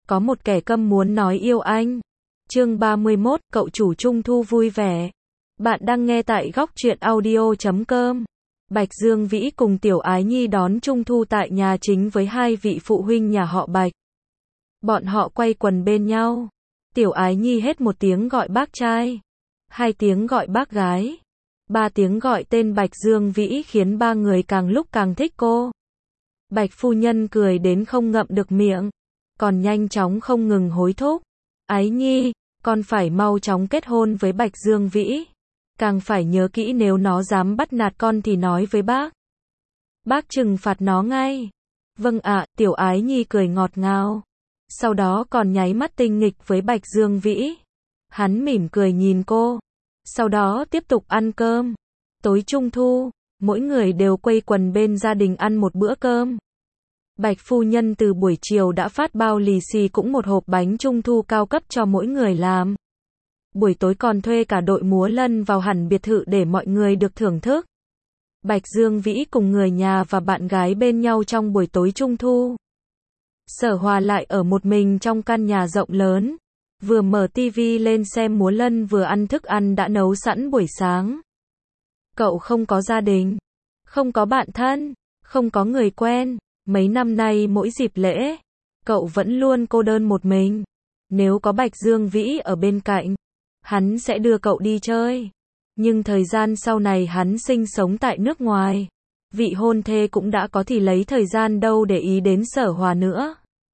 Có một kẻ câm muốn nói yêu anh. Chương 31, cậu chủ Trung thu vui vẻ. Bạn đang nghe tại góc truyện audio.com. Bạch Dương Vĩ cùng Tiểu Ái Nhi đón Trung thu tại nhà chính với hai vị phụ huynh nhà họ Bạch. Bọn họ quay quần bên nhau. Tiểu Ái Nhi hết một tiếng gọi bác trai, 2 tiếng gọi bác gái, 3 tiếng gọi tên Bạch Dương Vĩ khiến ba người càng lúc càng thích cô. Bạch phu nhân cười đến không ngậm được miệng, còn nhanh chóng không ngừng hối thúc. Ái Nhi, con phải mau chóng kết hôn với Bạch Dương Vĩ. Càng phải nhớ kỹ nếu nó dám bắt nạt con thì nói với bác. Bác trừng phạt nó ngay. Vâng ạ, Tiểu Ái Nhi cười ngọt ngào. Sau đó còn nháy mắt tinh nghịch với Bạch Dương Vĩ. Hắn mỉm cười nhìn cô. Sau đó tiếp tục ăn cơm. Tối Trung thu, mỗi người đều quây quần bên gia đình ăn một bữa cơm. Bạch phu nhân từ buổi chiều đã phát bao lì xì cũng một hộp bánh Trung thu cao cấp cho mỗi người làm. Buổi tối còn thuê cả đội múa lân vào hẳn biệt thự để mọi người được thưởng thức. Bạch Dương Vĩ cùng người nhà và bạn gái bên nhau trong buổi tối Trung thu. Sở Hòa lại ở một mình trong căn nhà rộng lớn, vừa mở tivi lên xem múa lân vừa ăn thức ăn đã nấu sẵn buổi sáng. Cậu không có gia đình, không có bạn thân, không có người quen, mấy năm nay mỗi dịp lễ, cậu vẫn luôn cô đơn một mình. Nếu có Bạch Dương Vĩ ở bên cạnh, hắn sẽ đưa cậu đi chơi. Nhưng thời gian sau này hắn sinh sống tại nước ngoài, vị hôn thê cũng đã có thì lấy thời gian đâu để ý đến Sở Hòa nữa.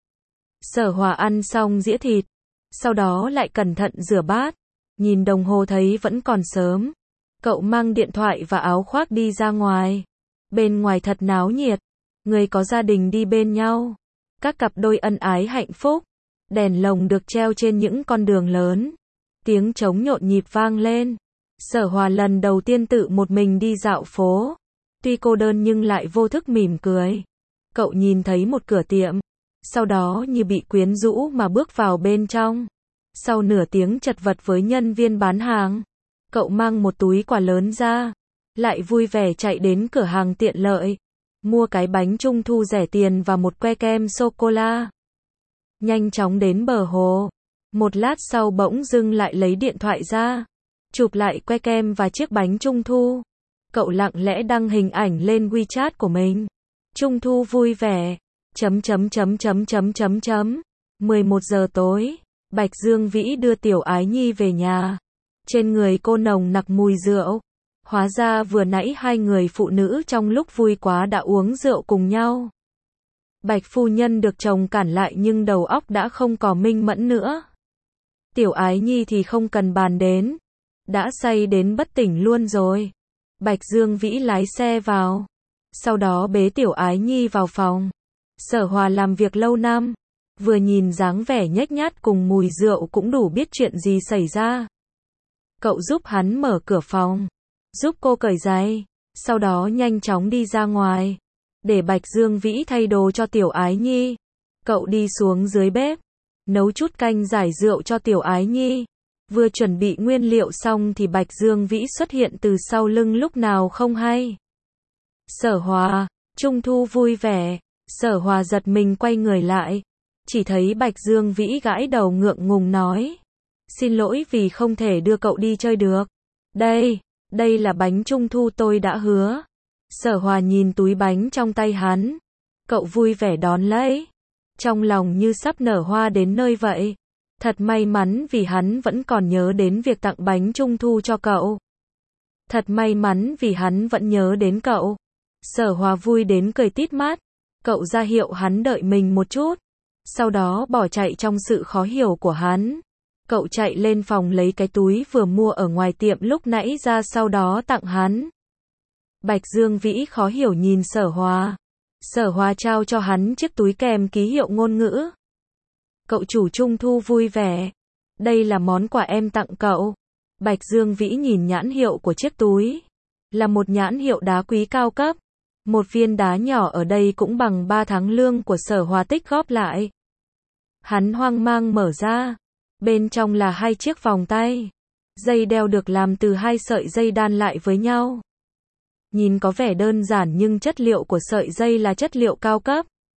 Sở Hòa ăn xong dĩa thịt, sau đó lại cẩn thận rửa bát, nhìn đồng hồ thấy vẫn còn sớm. Cậu mang điện thoại và áo khoác đi ra ngoài. Bên ngoài thật náo nhiệt, người có gia đình đi bên nhau, các cặp đôi ân ái hạnh phúc, đèn lồng được treo trên những con đường lớn, tiếng trống nhộn nhịp vang lên. Sở Hòa lần đầu tiên tự một mình đi dạo phố, tuy cô đơn nhưng lại vô thức mỉm cười. Cậu nhìn thấy một cửa tiệm, sau đó như bị quyến rũ mà bước vào bên trong. Sau nửa tiếng chật vật với nhân viên bán hàng, cậu mang một túi quà lớn ra, lại vui vẻ chạy đến cửa hàng tiện lợi, mua cái bánh Trung thu rẻ tiền và một que kem sô-cô-la. Nhanh chóng đến bờ hồ, một lát sau bỗng dưng lại lấy điện thoại ra, chụp lại que kem và chiếc bánh Trung thu. Cậu lặng lẽ đăng hình ảnh lên WeChat của mình. Trung thu vui vẻ. 11 giờ tối, Bạch Dương Vĩ đưa Tiểu Ái Nhi về nhà. Trên người cô nồng nặc mùi rượu. Hóa ra vừa nãy hai người phụ nữ trong lúc vui quá đã uống rượu cùng nhau. Bạch phu nhân được chồng cản lại nhưng đầu óc đã không còn minh mẫn nữa. Tiểu Ái Nhi thì không cần bàn đến, đã say đến bất tỉnh luôn rồi. Bạch Dương Vĩ lái xe vào, sau đó bế Tiểu Ái Nhi vào phòng. Sở Hòa làm việc lâu năm, vừa nhìn dáng vẻ nhếch nhác cùng mùi rượu cũng đủ biết chuyện gì xảy ra. Cậu giúp hắn mở cửa phòng, giúp cô cởi giày, sau đó nhanh chóng đi ra ngoài, để Bạch Dương Vĩ thay đồ cho Tiểu Ái Nhi. Cậu đi xuống dưới bếp, nấu chút canh giải rượu cho Tiểu Ái Nhi. Vừa chuẩn bị nguyên liệu xong thì Bạch Dương Vĩ xuất hiện từ sau lưng lúc nào không hay. Sở Hòa, Trung thu vui vẻ. Sở Hòa giật mình quay người lại, chỉ thấy Bạch Dương Vĩ gãi đầu ngượng ngùng nói: Xin lỗi vì không thể đưa cậu đi chơi được. Đây là bánh Trung thu tôi đã hứa. Sở Hòa nhìn túi bánh trong tay hắn, cậu vui vẻ đón lấy, trong lòng như sắp nở hoa đến nơi vậy. Thật may mắn vì hắn vẫn còn nhớ đến việc tặng bánh Trung thu cho cậu. Thật may mắn vì hắn vẫn nhớ đến cậu. Sở Hòa vui đến cười tít mắt. Cậu ra hiệu hắn đợi mình một chút, sau đó bỏ chạy trong sự khó hiểu của hắn. Cậu chạy lên phòng lấy cái túi vừa mua ở ngoài tiệm lúc nãy ra sau đó tặng hắn. Bạch Dương Vĩ khó hiểu nhìn Sở Hòa. Sở Hòa trao cho hắn chiếc túi kèm ký hiệu ngôn ngữ. Cậu chủ Trung thu vui vẻ. Đây là món quà em tặng cậu. Bạch Dương Vĩ nhìn nhãn hiệu của chiếc túi. Là một nhãn hiệu đá quý cao cấp. Một viên đá nhỏ ở đây cũng bằng 3 tháng lương của Sở Hòa tích góp lại. Hắn hoang mang mở ra. Bên trong là 2 chiếc vòng tay. Dây đeo được làm từ 2 sợi dây đan lại với nhau. Nhìn có vẻ đơn giản nhưng chất liệu của sợi dây là chất liệu cao cấp.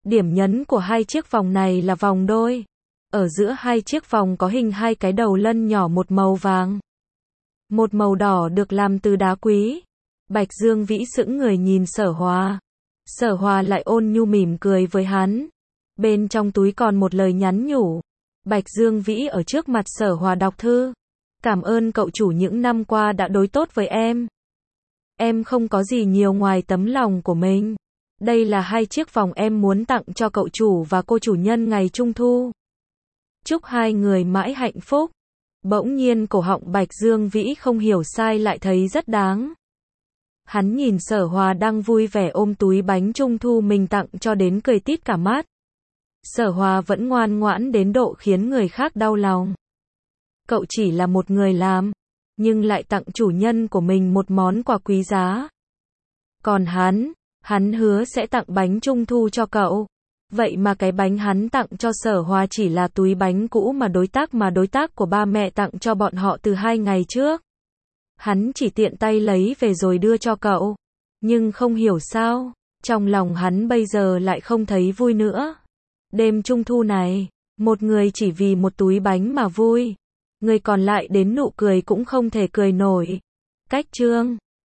Điểm nhấn của hai chiếc vòng này là vòng đôi. Ở giữa hai chiếc vòng có hình hai cái đầu lân nhỏ, một màu vàng, một màu đỏ được làm từ đá quý. Bạch Dương Vĩ sững người nhìn Sở Hòa. Sở Hòa lại ôn nhu mỉm cười với hắn. Bên trong túi còn một lời nhắn nhủ. Bạch Dương Vĩ ở trước mặt Sở Hòa đọc thư. Cảm ơn cậu chủ những năm qua đã đối tốt với em. Em không có gì nhiều ngoài tấm lòng của mình. Đây là hai chiếc vòng em muốn tặng cho cậu chủ và cô chủ nhân ngày Trung Thu. Chúc hai người mãi hạnh phúc. Bỗng nhiên cổ họng Bạch Dương Vĩ không hiểu sai lại thấy rất đáng. Hắn nhìn Sở Hòa đang vui vẻ ôm túi bánh Trung Thu mình tặng cho đến cười tít cả mắt. Sở Hòa vẫn ngoan ngoãn đến độ khiến người khác đau lòng. Cậu chỉ là một người làm, nhưng lại tặng chủ nhân của mình một món quà quý giá. Còn hắn hứa sẽ tặng bánh Trung Thu cho cậu. Vậy mà cái bánh hắn tặng cho Sở Hòa chỉ là túi bánh cũ mà đối tác của ba mẹ tặng cho bọn họ từ 2 ngày trước. Hắn chỉ tiện tay lấy về rồi đưa cho cậu. Nhưng không hiểu sao, trong lòng hắn bây giờ lại không thấy vui nữa. Đêm Trung Thu này, một người chỉ vì một túi bánh mà vui. Người còn lại đến nụ cười cũng không thể cười nổi. Cách chương